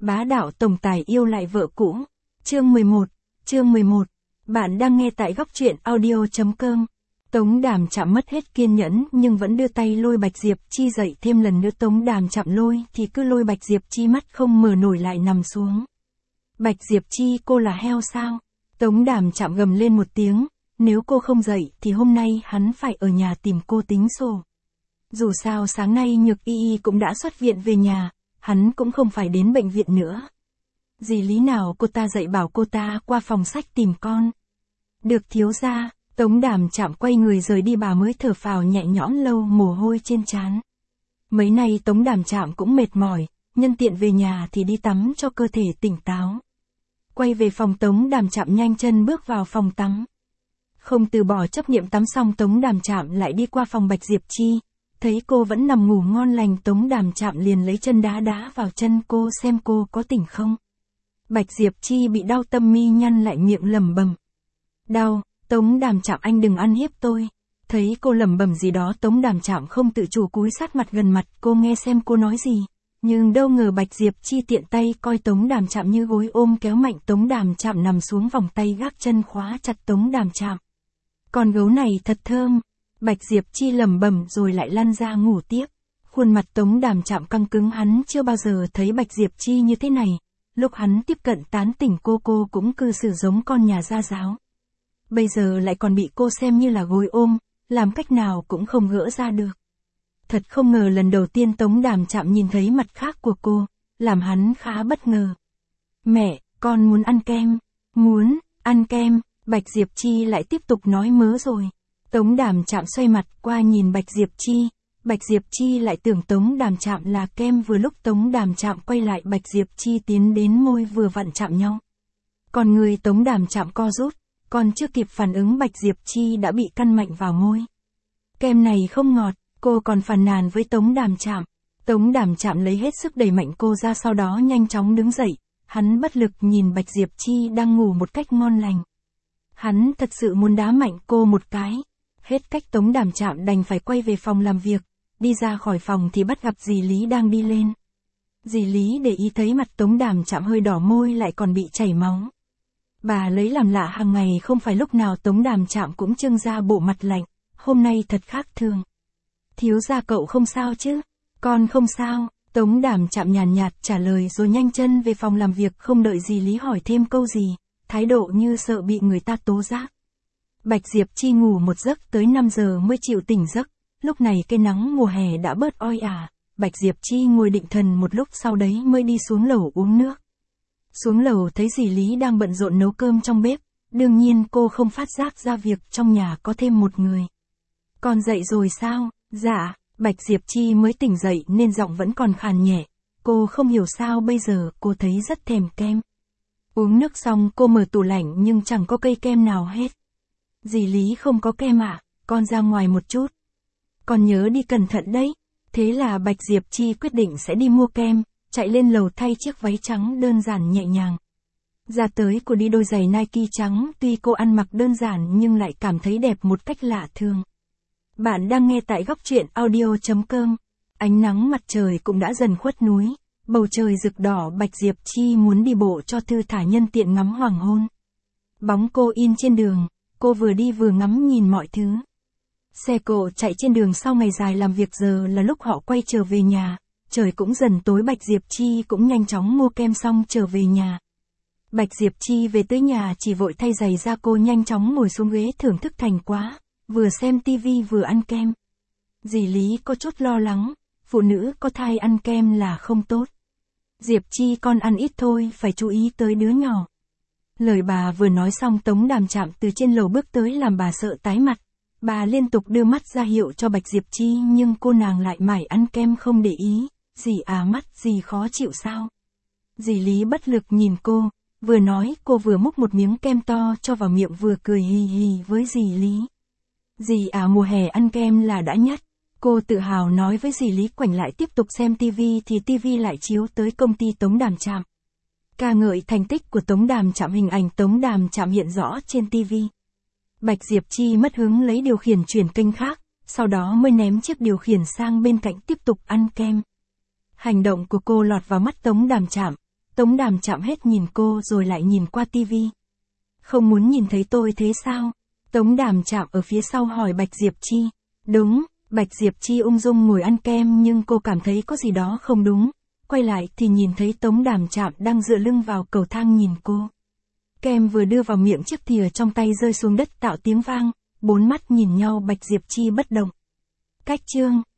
Bá đạo tổng tài yêu lại vợ cũ. Chương 11. Bạn đang nghe tại góc truyện audio.com. Tống Đàm Trạm mất hết kiên nhẫn nhưng vẫn đưa tay lôi Bạch Diệp Chi dậy thêm lần nữa. Tống Đàm Trạm lôi thì cứ lôi Bạch Diệp Chi mắt không mở nổi lại nằm xuống. Bạch Diệp Chi, cô là heo sao? Tống Đàm Trạm gầm lên một tiếng, nếu cô không dậy thì hôm nay hắn phải ở nhà tìm cô tính sổ. Dù sao sáng nay Nhược Y cũng đã xuất viện về nhà, hắn cũng không phải đến bệnh viện nữa. Dì lý nào cô ta dậy bảo cô ta qua phòng sách tìm con. Được thiếu gia. Tống Đàm Trạm quay người rời đi, bà mới thở phào nhẹ nhõm lâu mồ hôi trên trán. Mấy nay Tống Đàm Trạm cũng mệt mỏi, nhân tiện về nhà thì đi tắm cho cơ thể tỉnh táo. Quay về phòng, Tống Đàm Trạm nhanh chân bước vào phòng tắm. Không từ bỏ chấp niệm tắm xong, Tống Đàm Trạm lại đi qua phòng Bạch Diệp Chi. Thấy cô vẫn nằm ngủ ngon lành, Tống Đàm Trạm liền lấy chân đá vào chân cô xem cô có tỉnh không. Bạch Diệp Chi bị đau tâm mi nhăn lại miệng lẩm bẩm. Đau. Tống Đàm Trạm, anh đừng ăn hiếp tôi. Thấy cô lẩm bẩm gì đó, Tống Đàm Trạm không tự chủ cúi sát mặt gần mặt cô nghe xem cô nói gì. Nhưng đâu ngờ Bạch Diệp Chi tiện tay coi Tống Đàm Trạm như gối ôm kéo mạnh Tống Đàm Trạm nằm xuống, vòng tay gác chân khóa chặt Tống Đàm Trạm. Con gấu này thật thơm. Bạch Diệp Chi lẩm bẩm rồi lại lăn ra ngủ tiếp. Khuôn mặt Tống Đàm Trạm căng cứng, hắn chưa bao giờ thấy Bạch Diệp Chi như thế này. Lúc hắn tiếp cận tán tỉnh cô cũng cư xử giống con nhà gia giáo. Bây giờ lại còn bị cô xem như là gối ôm, làm cách nào cũng không gỡ ra được. Thật không ngờ lần đầu tiên Tống Đàm Trạm nhìn thấy mặt khác của cô, làm hắn khá bất ngờ. Mẹ, con muốn ăn kem. Muốn ăn kem. Bạch Diệp Chi lại tiếp tục nói mớ rồi. Tống Đàm Trạm xoay mặt qua nhìn Bạch Diệp Chi. Bạch Diệp Chi lại tưởng Tống Đàm Trạm là kem. Vừa lúc Tống Đàm Trạm quay lại, Bạch Diệp Chi tiến đến môi vừa vặn chạm nhau. Còn người Tống Đàm Trạm co rút. Còn chưa kịp phản ứng, Bạch Diệp Chi đã bị căn mạnh vào môi. Kem này không ngọt, cô còn phàn nàn với Tống Đàm Trạm. Tống Đàm Trạm lấy hết sức đẩy mạnh cô ra, sau đó nhanh chóng đứng dậy. Hắn bất lực nhìn Bạch Diệp Chi đang ngủ một cách ngon lành. Hắn thật sự muốn đá mạnh cô một cái. Hết cách, Tống Đàm Trạm đành phải quay về phòng làm việc. Đi ra khỏi phòng thì bắt gặp dì Lý đang đi lên. Dì Lý để ý thấy mặt Tống Đàm Trạm hơi đỏ, môi lại còn bị chảy máu. Bà lấy làm lạ, hàng ngày không phải lúc nào Tống Đàm Trạm cũng trưng ra bộ mặt lạnh, hôm nay thật khác thường. Thiếu gia cậu không sao chứ? Con không sao. Tống Đàm Trạm nhàn nhạt trả lời rồi nhanh chân về phòng làm việc, không đợi dì Lý hỏi thêm câu gì, thái độ như sợ bị người ta tố giác. Bạch Diệp Chi ngủ một giấc tới 5 giờ mới chịu tỉnh giấc, lúc này cây nắng mùa hè đã bớt oi ả. Bạch Diệp Chi ngồi định thần một lúc, sau đấy mới đi xuống lầu uống nước. Xuống lầu thấy dì Lý đang bận rộn nấu cơm trong bếp, đương nhiên cô không phát giác ra việc trong nhà có thêm một người. Con dậy rồi sao? Dạ. Bạch Diệp Chi mới tỉnh dậy nên giọng vẫn còn khàn nhẹ. Cô không hiểu sao bây giờ cô thấy rất thèm kem. Uống nước xong cô mở tủ lạnh nhưng chẳng có cây kem nào hết. Dì Lý không có kem ạ, con ra ngoài một chút. Con nhớ đi cẩn thận đấy. Thế là Bạch Diệp Chi quyết định sẽ đi mua kem, chạy lên lầu thay chiếc váy trắng đơn giản nhẹ nhàng. Ra tới cô đi đôi giày Nike trắng, tuy cô ăn mặc đơn giản nhưng lại cảm thấy đẹp một cách lạ thường. Bạn đang nghe tại góc truyện audio.com. Ánh nắng mặt trời cũng đã dần khuất núi, bầu trời rực đỏ. Bạch Diệp Chi muốn đi bộ cho thư thả, nhân tiện ngắm hoàng hôn. Bóng cô in trên đường, cô vừa đi vừa ngắm nhìn mọi thứ. Xe cộ chạy trên đường sau ngày dài làm việc, giờ là lúc họ quay trở về nhà. Trời cũng dần tối, Bạch Diệp Chi cũng nhanh chóng mua kem xong trở về nhà. Bạch Diệp Chi về tới nhà chỉ vội thay giày ra, cô nhanh chóng ngồi xuống ghế thưởng thức thành quả, vừa xem tivi vừa ăn kem. Dì Lý có chút lo lắng, phụ nữ có thai ăn kem là không tốt. Diệp Chi con ăn ít thôi, phải chú ý tới đứa nhỏ. Lời bà vừa nói xong, Tống Đàm Trạm từ trên lầu bước tới làm bà sợ tái mặt. Bà liên tục đưa mắt ra hiệu cho Bạch Diệp Chi nhưng cô nàng lại mải ăn kem không để ý. Dì à, mắt dì khó chịu sao? Dì Lý bất lực nhìn cô, vừa nói cô vừa múc một miếng kem to cho vào miệng vừa cười hì hì với dì Lý. Dì à, mùa hè ăn kem là đã nhất. Cô tự hào nói với dì Lý. Quảnh lại tiếp tục xem tivi thì tivi lại chiếu tới công ty Tống Đàm Trạm. Ca ngợi thành tích của Tống Đàm Trạm, hình ảnh Tống Đàm Trạm hiện rõ trên tivi. Bạch Diệp Chi mất hứng lấy điều khiển chuyển kênh khác, sau đó mới ném chiếc điều khiển sang bên cạnh tiếp tục ăn kem. Hành động của cô lọt vào mắt Tống Đàm Trạm. Tống Đàm chạm hết nhìn cô rồi lại nhìn qua tivi. Không muốn nhìn thấy tôi thế sao? Tống Đàm chạm ở phía sau hỏi Bạch Diệp Chi. Đúng, Bạch Diệp Chi ung dung ngồi ăn kem nhưng cô cảm thấy có gì đó không đúng. Quay lại thì nhìn thấy Tống Đàm chạm đang dựa lưng vào cầu thang nhìn cô. Kem vừa đưa vào miệng chiếc thìa trong tay rơi xuống đất tạo tiếng vang, bốn mắt nhìn nhau Bạch Diệp Chi bất động. Cách chương